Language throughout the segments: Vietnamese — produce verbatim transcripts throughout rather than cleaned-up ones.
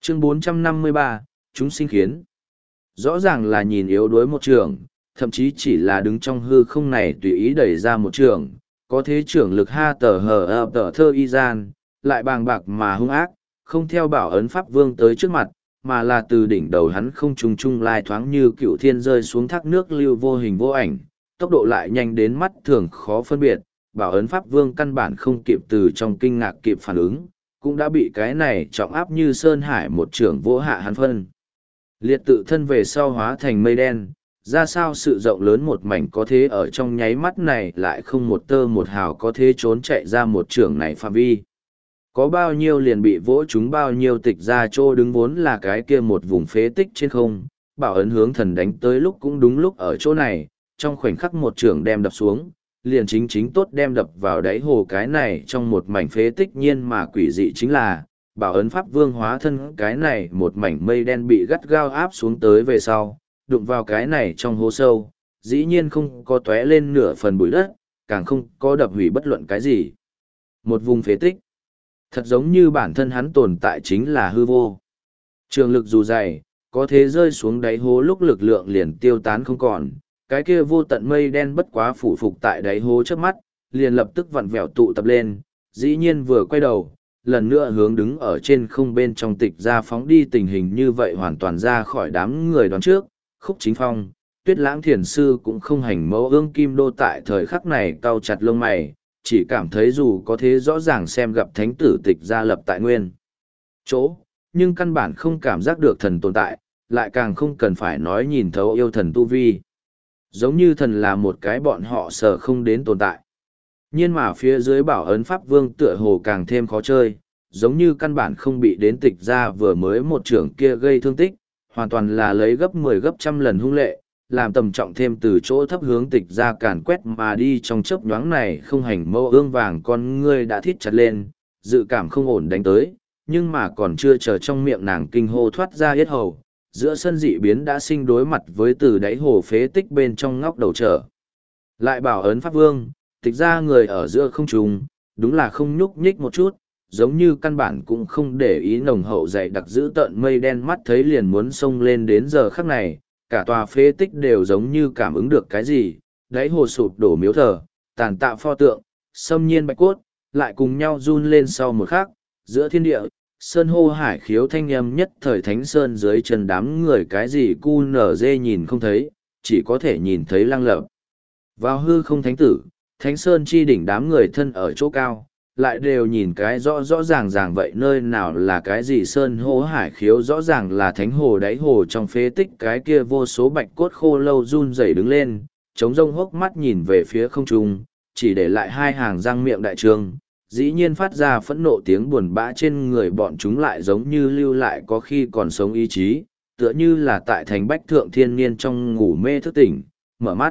Chương bốn trăm năm mươi ba, chúng sinh khiến. Rõ ràng là nhìn yếu đuối một trường, thậm chí chỉ là đứng trong hư không này tùy ý đẩy ra một trường, có thế trưởng lực ha tờ hờ ập tờ thơ y gian, lại bàng bạc mà hung ác, không theo bảo ấn pháp vương tới trước mặt, mà là từ đỉnh đầu hắn không trùng trung lai thoáng như cựu thiên rơi xuống thác nước lưu vô hình vô ảnh, tốc độ lại nhanh đến mắt thường khó phân biệt, bảo ấn pháp vương căn bản không kịp từ trong kinh ngạc kịp phản ứng, cũng đã bị cái này trọng áp như sơn hải một trưởng vô hạ hắn phân. Liệt tự thân về sau hóa thành mây đen, ra sao sự rộng lớn một mảnh có thế ở trong nháy mắt này lại không một tơ một hào có thế trốn chạy ra một trưởng này phạm vi. Có bao nhiêu liền bị vỗ chúng bao nhiêu tịch ra chỗ đứng vốn là cái kia một vùng phế tích trên không, bảo ấn hướng thần đánh tới lúc cũng đúng lúc ở chỗ này, trong khoảnh khắc một trưởng đem đập xuống, liền chính chính tốt đem đập vào đáy hồ cái này trong một mảnh phế tích nhiên mà quỷ dị chính là, bảo ấn pháp vương hóa thân cái này một mảnh mây đen bị gắt gao áp xuống tới về sau, đụng vào cái này trong hố sâu, dĩ nhiên không có tóe lên nửa phần bụi đất, càng không có đập hủy bất luận cái gì. Một vùng phế tích, thật giống như bản thân hắn tồn tại chính là hư vô. Trường lực dù dày, có thế rơi xuống đáy hố lúc lực lượng liền tiêu tán không còn, cái kia vô tận mây đen bất quá phủ phục tại đáy hố trước mắt, liền lập tức vặn vẹo tụ tập lên, dĩ nhiên vừa quay đầu, lần nữa hướng đứng ở trên không bên trong tịch ra phóng đi tình hình như vậy hoàn toàn ra khỏi đám người đoán trước, Khúc Chính Phong, Tuyết Lãng Thiền Sư cũng không hành mẫu ương kim đô tại thời khắc này cau chặt lông mày, chỉ cảm thấy dù có thế rõ ràng xem gặp thánh tử tịch ra lập tại nguyên chỗ, nhưng căn bản không cảm giác được thần tồn tại, lại càng không cần phải nói nhìn thấu yêu thần tu vi. Giống như thần là một cái bọn họ sợ không đến tồn tại. Nhưng mà phía dưới bảo ấn pháp vương tựa hồ càng thêm khó chơi, giống như căn bản không bị đến tịch ra vừa mới một trưởng kia gây thương tích, hoàn toàn là lấy gấp mười gấp trăm lần hung lệ, làm tầm trọng thêm từ chỗ thấp hướng tịch ra càn quét mà đi trong chớp nhoáng này không hành mâu ương vàng con ngươi đã thít chặt lên, dự cảm không ổn đánh tới, nhưng mà còn chưa chờ trong miệng nàng kinh hô thoát ra yết hầu, giữa sân dị biến đã sinh đối mặt với từ đáy hồ phế tích bên trong ngóc đầu trở. Lại bảo ấn pháp vương, tịch ra người ở giữa không trùng, đúng là không nhúc nhích một chút, giống như căn bản cũng không để ý nồng hậu dày đặc giữ tợn mây đen mắt thấy liền muốn xông lên đến giờ khắc này, cả tòa phế tích đều giống như cảm ứng được cái gì, đáy hồ sụp đổ miếu thờ, tàn tạ pho tượng, xâm nhiên bạch cốt, lại cùng nhau run lên sau một khắc, giữa thiên địa, sơn hô hải khiếu thanh âm nhất thời thánh sơn dưới chân đám người cái gì cu nở dê nhìn không thấy, chỉ có thể nhìn thấy lăng lập. Vào hư không thánh tử, thánh sơn chi đỉnh đám người thân ở chỗ cao, lại đều nhìn cái rõ rõ ràng ràng vậy nơi nào là cái gì sơn hô hải khiếu rõ ràng là thánh hồ đáy hồ trong phế tích cái kia vô số bạch cốt khô lâu run rẩy đứng lên, chống rông hốc mắt nhìn về phía không trung, chỉ để lại hai hàng răng miệng đại trương, dĩ nhiên phát ra phẫn nộ tiếng buồn bã trên người bọn chúng lại giống như lưu lại có khi còn sống ý chí, tựa như là tại thành bách thượng thiên niên trong ngủ mê thức tỉnh, mở mắt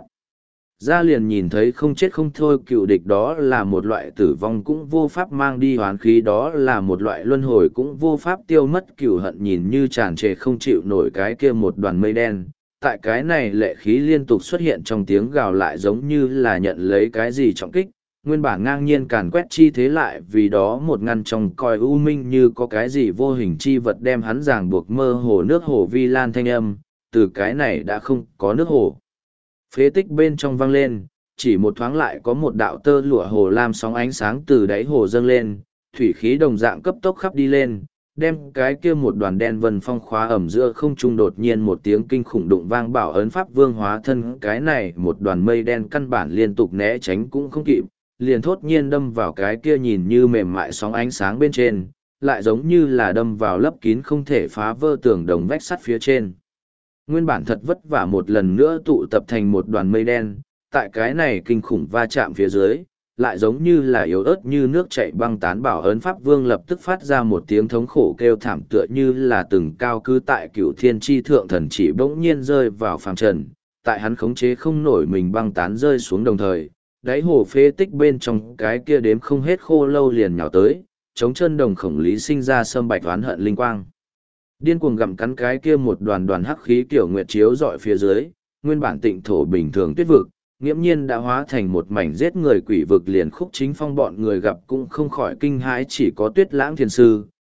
ra liền nhìn thấy không chết không thôi cựu địch đó là một loại tử vong cũng vô pháp mang đi hoán khí đó là một loại luân hồi cũng vô pháp tiêu mất cựu hận nhìn như tràn trề không chịu nổi cái kia một đoàn mây đen. Tại cái này lệ khí liên tục xuất hiện trong tiếng gào lại giống như là nhận lấy cái gì trọng kích, nguyên bản ngang nhiên càn quét chi thế lại vì đó một ngăn trong coi u minh như có cái gì vô hình chi vật đem hắn ràng buộc mơ hồ nước hồ vi lan thanh âm, từ cái này đã không có nước hồ. Phế tích bên trong vang lên, chỉ một thoáng lại có một đạo tơ lụa hồ lam sóng ánh sáng từ đáy hồ dâng lên, thủy khí đồng dạng cấp tốc khắp đi lên, đem cái kia một đoàn đen vân phong khóa ẩm giữa không trung đột nhiên một tiếng kinh khủng đụng vang bảo ấn pháp vương hóa thân cái này một đoàn mây đen căn bản liên tục né tránh cũng không kịp, liền thốt nhiên đâm vào cái kia nhìn như mềm mại sóng ánh sáng bên trên, lại giống như là đâm vào lấp kín không thể phá vỡ tường đồng vách sắt phía trên. Nguyên bản thật vất vả một lần nữa tụ tập thành một đoàn mây đen, tại cái này kinh khủng va chạm phía dưới, lại giống như là yếu ớt như nước chảy băng tán bảo ấn pháp vương lập tức phát ra một tiếng thống khổ kêu thảm tựa như là từng cao cư tại cửu thiên tri thượng thần chỉ bỗng nhiên rơi vào phàm trần, tại hắn khống chế không nổi mình băng tán rơi xuống đồng thời, đáy hồ phế tích bên trong cái kia đếm không hết khô lâu liền nhào tới, chống chân đồng khổng lý sinh ra sâm bạch oán hận linh quang. Điên cuồng gặm cắn cái kia một đoàn đoàn hắc khí kiểu nguyệt chiếu dọi phía dưới, nguyên bản tịnh thổ bình thường tuyết vực, nghiễm nhiên đã hóa thành một mảnh giết người quỷ vực liền Khúc Chính Phong bọn người gặp cũng không khỏi kinh hãi chỉ có Tuyết Lãng Thiền Sư,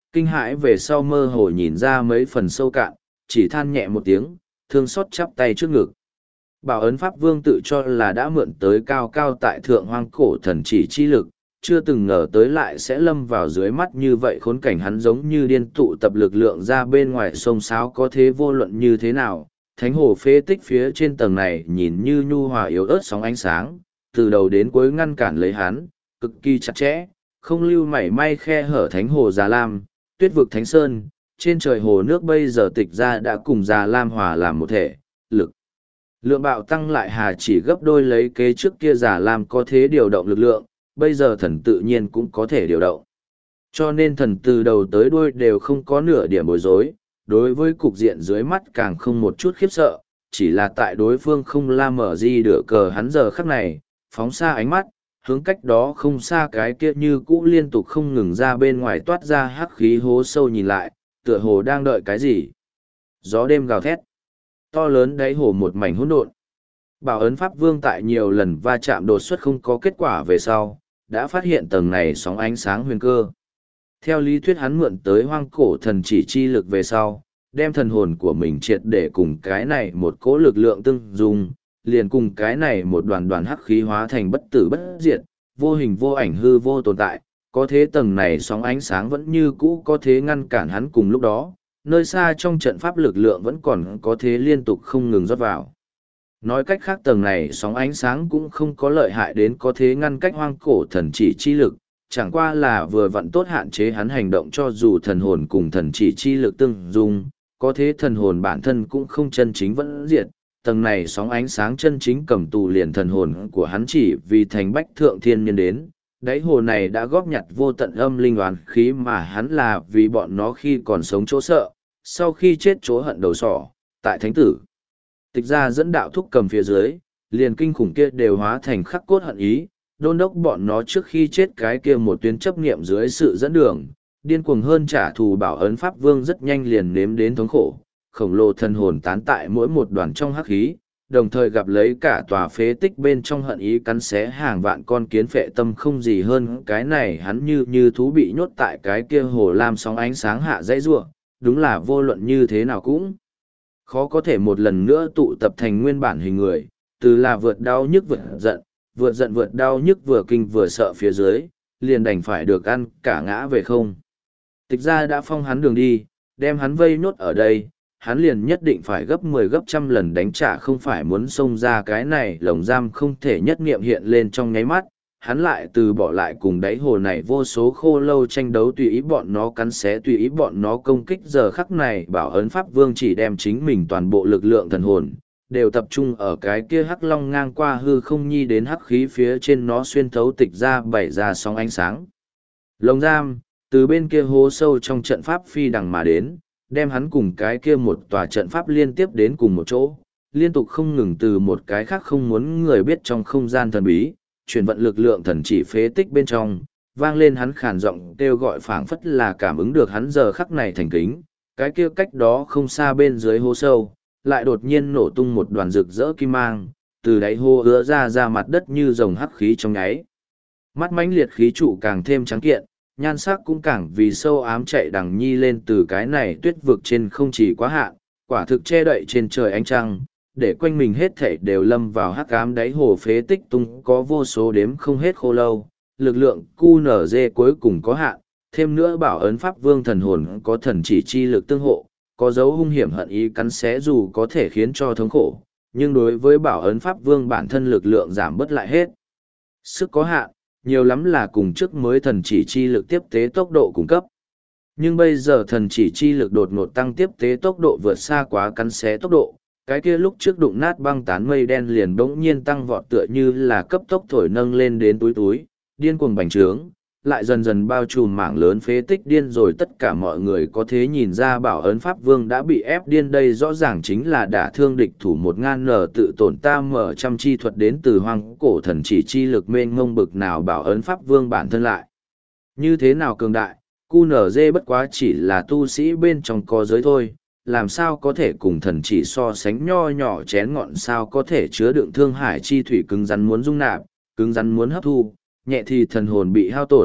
Kinh hãi về sau mơ hồ nhìn ra mấy phần sâu cạn, chỉ than nhẹ một tiếng, thương xót chắp tay trước ngực. Bảo ấn Pháp Vương tự cho là đã mượn tới cao cao tại thượng hoang cổ thần chỉ chi lực, chưa từng ngờ tới lại sẽ lâm vào dưới mắt như vậy khốn cảnh hắn giống như điên tụ tập lực lượng ra bên ngoài sông sáo có thế vô luận như thế nào. Thánh hồ phế tích phía trên tầng này nhìn như nhu hòa yếu ớt sóng ánh sáng, từ đầu đến cuối ngăn cản lấy hắn, cực kỳ chặt chẽ, không lưu mảy may khe hở thánh hồ Già Lam, tuyết vực Thánh Sơn, trên trời hồ nước bây giờ tịch ra đã cùng Già Lam hòa làm một thể, lực. Lượng bạo tăng lại hà chỉ gấp đôi lấy kế trước kia Già Lam có thế điều động lực lượng, bây giờ thần tự nhiên cũng có thể điều động. Cho nên thần từ đầu tới đuôi đều không có nửa điểm bối rối, đối với cục diện dưới mắt càng không một chút khiếp sợ, chỉ là tại đối phương không la mở di đửa cờ hắn giờ khắc này, phóng xa ánh mắt, hướng cách đó không xa cái kia như cũ liên tục không ngừng ra bên ngoài toát ra hắc khí hố sâu nhìn lại, tựa hồ đang đợi cái gì. Gió đêm gào thét, to lớn đáy hồ một mảnh hỗn độn. Bảo ấn Pháp Vương tại nhiều lần va chạm đột xuất không có kết quả về sau, đã phát hiện tầng này sóng ánh sáng huyền cơ. Theo lý thuyết hắn mượn tới hoang cổ thần chỉ chi lực về sau, đem thần hồn của mình triệt để cùng cái này một cỗ lực lượng tương dung, liền cùng cái này một đoàn đoàn hắc khí hóa thành bất tử bất diệt, vô hình vô ảnh hư vô tồn tại, có thế tầng này sóng ánh sáng vẫn như cũ có thế ngăn cản hắn cùng lúc đó, nơi xa trong trận pháp lực lượng vẫn còn có thế liên tục không ngừng rót vào. Nói cách khác tầng này sóng ánh sáng cũng không có lợi hại đến có thế ngăn cách hoang cổ thần chỉ chi lực, chẳng qua là vừa vặn tốt hạn chế hắn hành động cho dù thần hồn cùng thần chỉ chi lực tương dung, có thế thần hồn bản thân cũng không chân chính vẫn diệt. Tầng này sóng ánh sáng chân chính cầm tù liền thần hồn của hắn chỉ vì thành bách thượng thiên nhân đến, đáy hồ này đã góp nhặt vô tận âm linh oán khí mà hắn là vì bọn nó khi còn sống chỗ sợ, sau khi chết chỗ hận đầu sỏ, tại thánh tử. Tịch ra dẫn đạo thúc cầm phía dưới, liền kinh khủng kia đều hóa thành khắc cốt hận ý, đôn đốc bọn nó trước khi chết cái kia một tuyến chấp niệm dưới sự dẫn đường, điên cuồng hơn trả thù bảo ấn Pháp Vương rất nhanh liền nếm đến thống khổ, khổng lồ thân hồn tán tại mỗi một đoàn trong hắc khí, đồng thời gặp lấy cả tòa phế tích bên trong hận ý cắn xé hàng vạn con kiến phệ tâm không gì hơn cái này hắn như như thú bị nhốt tại cái kia hồ lam sóng ánh sáng hạ dãy rua, đúng là vô luận như thế nào cũng khó có thể một lần nữa tụ tập thành nguyên bản hình người, từ là vượt đau nhức vượt giận, vượt giận vượt đau nhức vừa kinh vừa sợ phía dưới, liền đành phải được ăn cả ngã về không. Tịch ra đã phong hắn đường đi, đem hắn vây nốt ở đây, hắn liền nhất định phải gấp mười gấp trăm lần đánh trả không phải muốn xông ra cái này lồng giam không thể nhất nghiệm hiện lên trong nháy mắt, hắn lại từ bỏ lại cùng đáy hồ này vô số khô lâu tranh đấu tùy ý bọn nó cắn xé tùy ý bọn nó công kích giờ khắc này bảo ấn Pháp Vương chỉ đem chính mình toàn bộ lực lượng thần hồn, đều tập trung ở cái kia hắc long ngang qua hư không nhi đến hắc khí phía trên nó xuyên thấu tịch ra bảy ra sóng ánh sáng. Lồng giam, từ bên kia hố sâu trong trận pháp phi đằng mà đến, đem hắn cùng cái kia một tòa trận pháp liên tiếp đến cùng một chỗ, liên tục không ngừng từ một cái khác không muốn người biết trong không gian thần bí, chuyển vận lực lượng thần chỉ phế tích bên trong, vang lên hắn khàn giọng kêu gọi phảng phất là cảm ứng được hắn giờ khắc này thành kính, cái kia cách đó không xa bên dưới hố sâu, lại đột nhiên nổ tung một đoàn rực rỡ kim mang, từ đáy hô ứa ra ra mặt đất như dòng hắc khí trong nháy. Mắt mãnh liệt khí trụ càng thêm trắng kiện, nhan sắc cũng càng vì sâu ám chạy đằng nhi lên từ cái này tuyết vực trên không chỉ quá hạn, quả thực che đậy trên trời ánh trăng, để quanh mình hết thảy đều lâm vào hắc ám đáy hồ phế tích tung có vô số đếm không hết khô lâu, lực lượng cu nở dê cuối cùng có hạn, thêm nữa bảo ấn Pháp Vương thần hồn có thần chỉ chi lực tương hộ, có dấu hung hiểm hận ý cắn xé dù có thể khiến cho thống khổ, nhưng đối với bảo ấn Pháp Vương bản thân lực lượng giảm bớt lại hết. Sức có hạn, nhiều lắm là cùng trước mới thần chỉ chi lực tiếp tế tốc độ cung cấp. Nhưng bây giờ thần chỉ chi lực đột ngột tăng tiếp tế tốc độ vượt xa quá cắn xé tốc độ, cái kia lúc trước đụng nát băng tán mây đen liền bỗng nhiên tăng vọt tựa như là cấp tốc thổi nâng lên đến túi túi, điên cuồng bành trướng, lại dần dần bao trùm mảng lớn phế tích điên rồi tất cả mọi người có thể nhìn ra bảo ấn Pháp Vương đã bị ép điên đây rõ ràng chính là đả thương địch thủ một ngàn nở tự tổn ta mở trăm chi thuật đến từ hoang cổ thần chỉ chi lực mênh ngông bực nào bảo ấn Pháp Vương bản thân lại. Như thế nào cường đại, cu nở dê bất quá chỉ là tu sĩ bên trong có giới thôi, làm sao có thể cùng thần chỉ so sánh nho nhỏ chén ngọn sao có thể chứa đựng thương hải chi thủy cứng rắn muốn dung nạp, cứng rắn muốn hấp thu, nhẹ thì thần hồn bị hao tổn,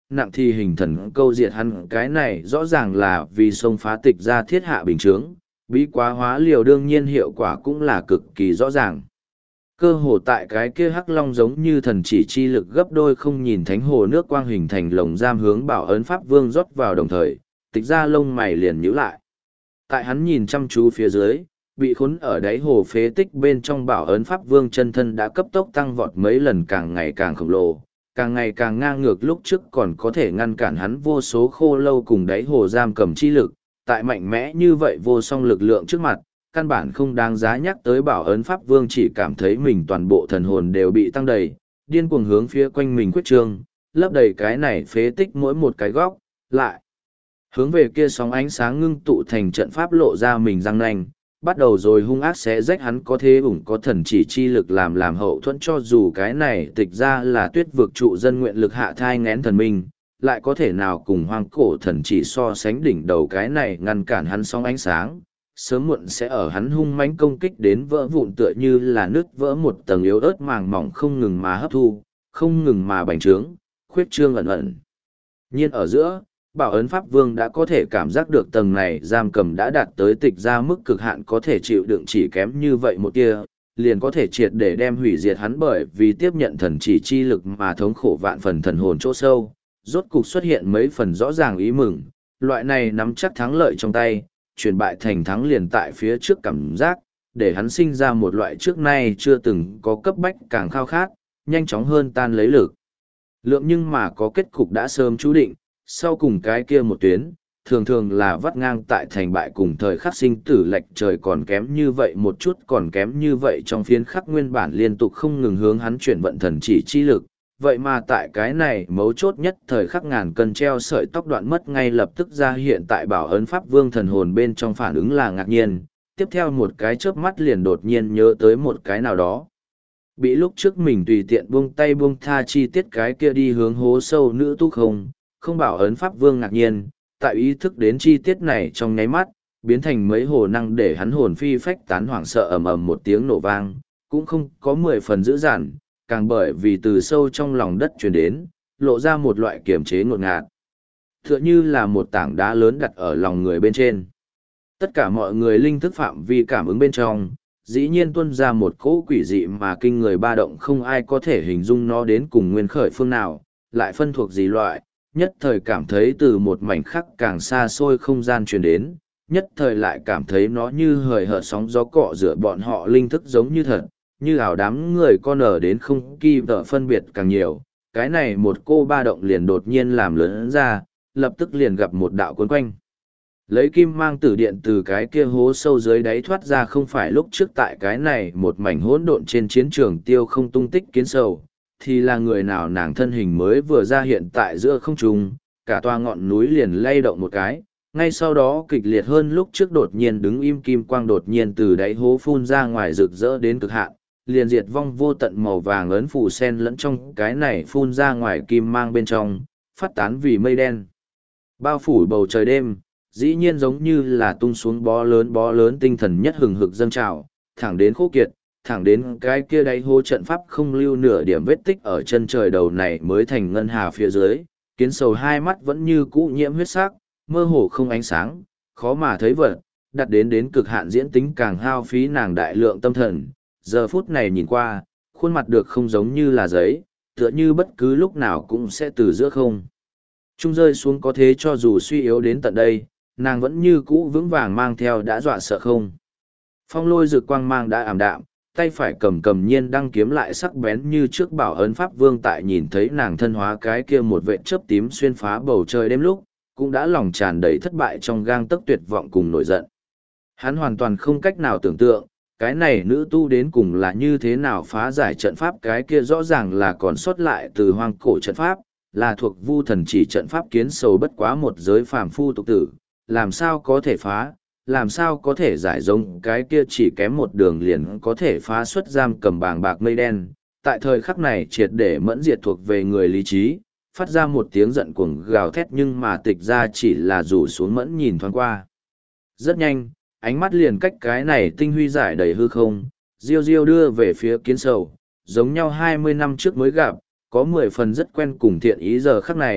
nặng thì hình thần câu diệt hắn, cái này rõ ràng là vì xông phá tịch ra thiết hạ bình chướng, bí quá hóa liều đương nhiên hiệu quả cũng là cực kỳ rõ ràng. Cơ hồ tại cái kia hắc long giống như thần chỉ chi lực gấp đôi không nhìn thánh hồ nước quang hình thành lồng giam hướng bảo ấn pháp vương rót vào đồng thời, tịch ra lông mày liền nhíu lại. Tại hắn nhìn chăm chú phía dưới, bị khốn ở đáy hồ phế tích bên trong bảo ấn pháp vương chân thân đã cấp tốc tăng vọt mấy lần, càng ngày càng khổng lồ, càng ngày càng ngang ngược, lúc trước còn có thể ngăn cản hắn vô số khô lâu cùng đáy hồ giam cầm chi lực, tại mạnh mẽ như vậy vô song lực lượng trước mặt, căn bản không đáng giá nhắc tới. Bảo ấn pháp vương chỉ cảm thấy mình toàn bộ thần hồn đều bị tăng đầy, điên cuồng hướng phía quanh mình quyết trương, lấp đầy cái này phế tích mỗi một cái góc, lại hướng về kia sóng ánh sáng ngưng tụ thành trận pháp lộ ra mình răng nanh, bắt đầu rồi hung ác xé rách. Hắn có thế ủng có thần chỉ chi lực làm làm hậu thuẫn, cho dù cái này tịch ra là tuyết vực trụ dân nguyện lực hạ thai ngén thần minh, lại có thể nào cùng hoang cổ thần chỉ so sánh đỉnh đầu cái này ngăn cản hắn sóng ánh sáng, sớm muộn sẽ ở hắn hung mãnh công kích đến vỡ vụn, tựa như là nứt vỡ một tầng yếu ớt màng mỏng, không ngừng mà hấp thu, không ngừng mà bành trướng, khuyết trương ẩn ẩn. Nhiên ở giữa, bảo ấn pháp vương đã có thể cảm giác được tầng này giam cầm đã đạt tới tịch ra mức cực hạn, có thể chịu đựng chỉ kém như vậy một tia, liền có thể triệt để đem hủy diệt hắn, bởi vì tiếp nhận thần chỉ chi lực mà thống khổ vạn phần thần hồn chỗ sâu, rốt cục xuất hiện mấy phần rõ ràng ý mừng, loại này nắm chắc thắng lợi trong tay, chuyển bại thành thắng liền tại phía trước cảm giác, để hắn sinh ra một loại trước nay chưa từng có cấp bách càng khao khát, nhanh chóng hơn tan lấy lực lượng, nhưng mà có kết cục đã sớm chú định, sau cùng cái kia một tuyến, thường thường là vắt ngang tại thành bại cùng thời khắc sinh tử lệch trời, còn kém như vậy một chút, còn kém như vậy trong phiến khắc nguyên bản liên tục không ngừng hướng hắn chuyển vận thần chỉ chi lực, vậy mà tại cái này mấu chốt nhất thời khắc ngàn cân treo sợi tóc đoạn mất ngay lập tức ra hiện tại bảo ấn pháp vương thần hồn bên trong phản ứng là ngạc nhiên, tiếp theo một cái chớp mắt liền đột nhiên nhớ tới một cái nào đó. Bị lúc trước mình tùy tiện buông tay buông tha chi tiết cái kia đi hướng hố sâu nữ tu không, không bảo ấn pháp vương ngạc nhiên, tại ý thức đến chi tiết này trong nháy mắt, biến thành mấy hồ năng để hắn hồn phi phách tán, hoảng sợ ầm ầm một tiếng nổ vang, cũng không có mười phần dữ dằn, càng bởi vì từ sâu trong lòng đất truyền đến, lộ ra một loại kiềm chế ngột ngạt. Tựa như là một tảng đá lớn đặt ở lòng người bên trên. Tất cả mọi người linh thức phạm vi cảm ứng bên trong, dĩ nhiên tuôn ra một cỗ quỷ dị mà kinh người ba động, không ai có thể hình dung nó đến cùng nguyên khởi phương nào, lại phân thuộc gì loại, nhất thời cảm thấy từ một mảnh khắc càng xa xôi không gian truyền đến, nhất thời lại cảm thấy nó như hời hợt sóng gió cọ rửa bọn họ linh thức giống như thật, như ảo đám người con ở đến không kỳ vợ phân biệt càng nhiều, cái này một cô ba động liền đột nhiên làm lớn ra, lập tức liền gặp một đạo cuốn quanh. Lấy kim mang tử điện từ cái kia hố sâu dưới đáy thoát ra, không phải lúc trước tại cái này một mảnh hỗn độn trên chiến trường tiêu không tung tích kiến sầu, thì là người nào nàng thân hình mới vừa ra hiện tại giữa không trung, cả toa ngọn núi liền lay động một cái, ngay sau đó kịch liệt hơn lúc trước đột nhiên đứng im kim quang đột nhiên từ đáy hố phun ra ngoài rực rỡ đến cực hạn, liền diệt vong vô tận màu vàng ấn phủ sen lẫn trong cái này phun ra ngoài kim mang bên trong, phát tán vì mây đen. Bao phủ bầu trời đêm, dĩ nhiên giống như là tung xuống bó lớn bó lớn tinh thần nhất hừng hực dâng trào, thẳng đến khô kiệt, thẳng đến cái kia đáy hố trận pháp không lưu nửa điểm vết tích ở chân trời đầu này mới thành ngân hà phía dưới, kiến sầu hai mắt vẫn như cũ nhiễm huyết sắc, mơ hồ không ánh sáng, khó mà thấy vật, đặt đến đến cực hạn diễn tính càng hao phí nàng đại lượng tâm thần, giờ phút này nhìn qua, khuôn mặt được không giống như là giấy, tựa như bất cứ lúc nào cũng sẽ từ giữa không trung rơi xuống, có thế cho dù suy yếu đến tận đây, nàng vẫn như cũ vững vàng mang theo đã dọa sợ không. Phong lôi rực quang mang đã ảm đạm, tay phải cầm cầm nhiên đang kiếm lại sắc bén như trước bảo ấn pháp vương, tại nhìn thấy nàng thân hóa cái kia một vệt chớp tím xuyên phá bầu trời đêm lúc, cũng đã lòng tràn đầy thất bại trong gang tấc tuyệt vọng cùng nổi giận. Hắn hoàn toàn không cách nào tưởng tượng, cái này nữ tu đến cùng là như thế nào phá giải trận pháp, cái kia rõ ràng là còn sót lại từ hoang cổ trận pháp, là thuộc vu thần chỉ trận pháp, kiến sầu bất quá một giới phàm phu tục tử, làm sao có thể phá, làm sao có thể giải giống cái kia chỉ kém một đường liền có thể phá xuất giam cầm bàng bạc mây đen, tại thời khắc này triệt để mẫn diệt thuộc về người lý trí, phát ra một tiếng giận cuồng gào thét, nhưng mà tịch ra chỉ là rủ xuống mẫn nhìn thoáng qua. Rất nhanh, ánh mắt liền cách cái này tinh huy giải đầy hư không, diêu diêu đưa về phía kiến sầu, giống nhau hai mươi năm trước mới gặp, có mười phần rất quen cùng thiện ý, giờ khắc này,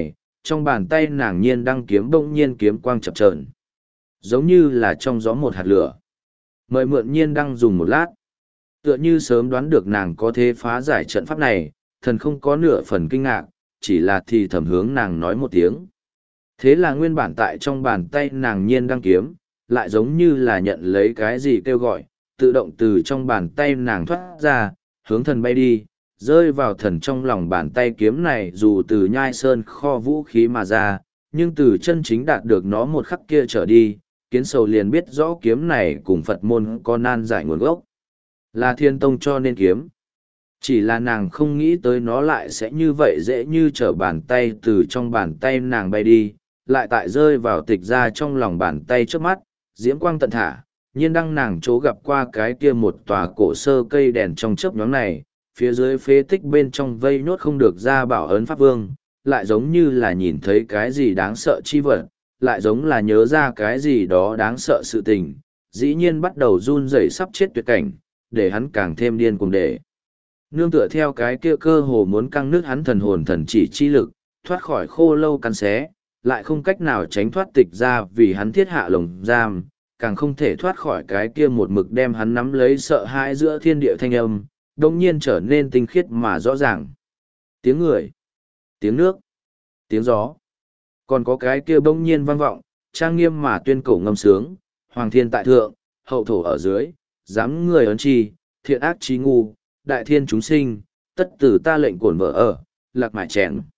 trong bàn tay nàng nhiên đăng kiếm bỗng nhiên kiếm quang chập chờn, giống như là trong gió một hạt lửa. Mời mượn nhiên đăng dùng một lát. Tựa như sớm đoán được nàng có thể phá giải trận pháp này, thần không có nửa phần kinh ngạc, chỉ là thì thầm hướng nàng nói một tiếng. Thế là nguyên bản tại trong bàn tay nàng nhiên đăng kiếm, lại giống như là nhận lấy cái gì kêu gọi, tự động từ trong bàn tay nàng thoát ra, hướng thần bay đi, rơi vào thần trong lòng bàn tay kiếm này. Dù từ nhai sơn kho vũ khí mà ra, nhưng từ chân chính đạt được nó một khắc kia trở đi, kiến sầu liền biết rõ kiếm này cùng Phật môn có nan giải nguồn gốc. Là thiên tông cho nên kiếm. Chỉ là nàng không nghĩ tới nó lại sẽ như vậy dễ như trở bàn tay từ trong bàn tay nàng bay đi, lại tại rơi vào tịch ra trong lòng bàn tay trước mắt, diễm quang tận thả, nhiên đăng nàng chỗ gặp qua cái kia một tòa cổ sơ cây đèn trong chớp nhóm này, phía dưới phế tích bên trong vây nhốt không được ra bảo ấn pháp vương, lại giống như là nhìn thấy cái gì đáng sợ chi vật, lại giống là nhớ ra cái gì đó đáng sợ sự tình, dĩ nhiên bắt đầu run rẩy sắp chết tuyệt cảnh, để hắn càng thêm điên cuồng để. Nương tựa theo cái kia cơ hồ muốn căng nước hắn thần hồn thần chỉ chi lực, thoát khỏi khô lâu căn xé, lại không cách nào tránh thoát tịch ra vì hắn thiết hạ lồng giam, càng không thể thoát khỏi cái kia một mực đem hắn nắm lấy sợ hãi giữa thiên địa thanh âm, đồng nhiên trở nên tinh khiết mà rõ ràng. Tiếng người, tiếng nước, tiếng gió, còn có cái kia bỗng nhiên vang vọng, trang nghiêm mà tuyên cổ ngâm sướng, hoàng thiên tại thượng, hậu thổ ở dưới, dám người ấn chi, thiện ác trí ngu, đại thiên chúng sinh, tất tử ta lệnh cổn vợ ở, lạc mải chèn.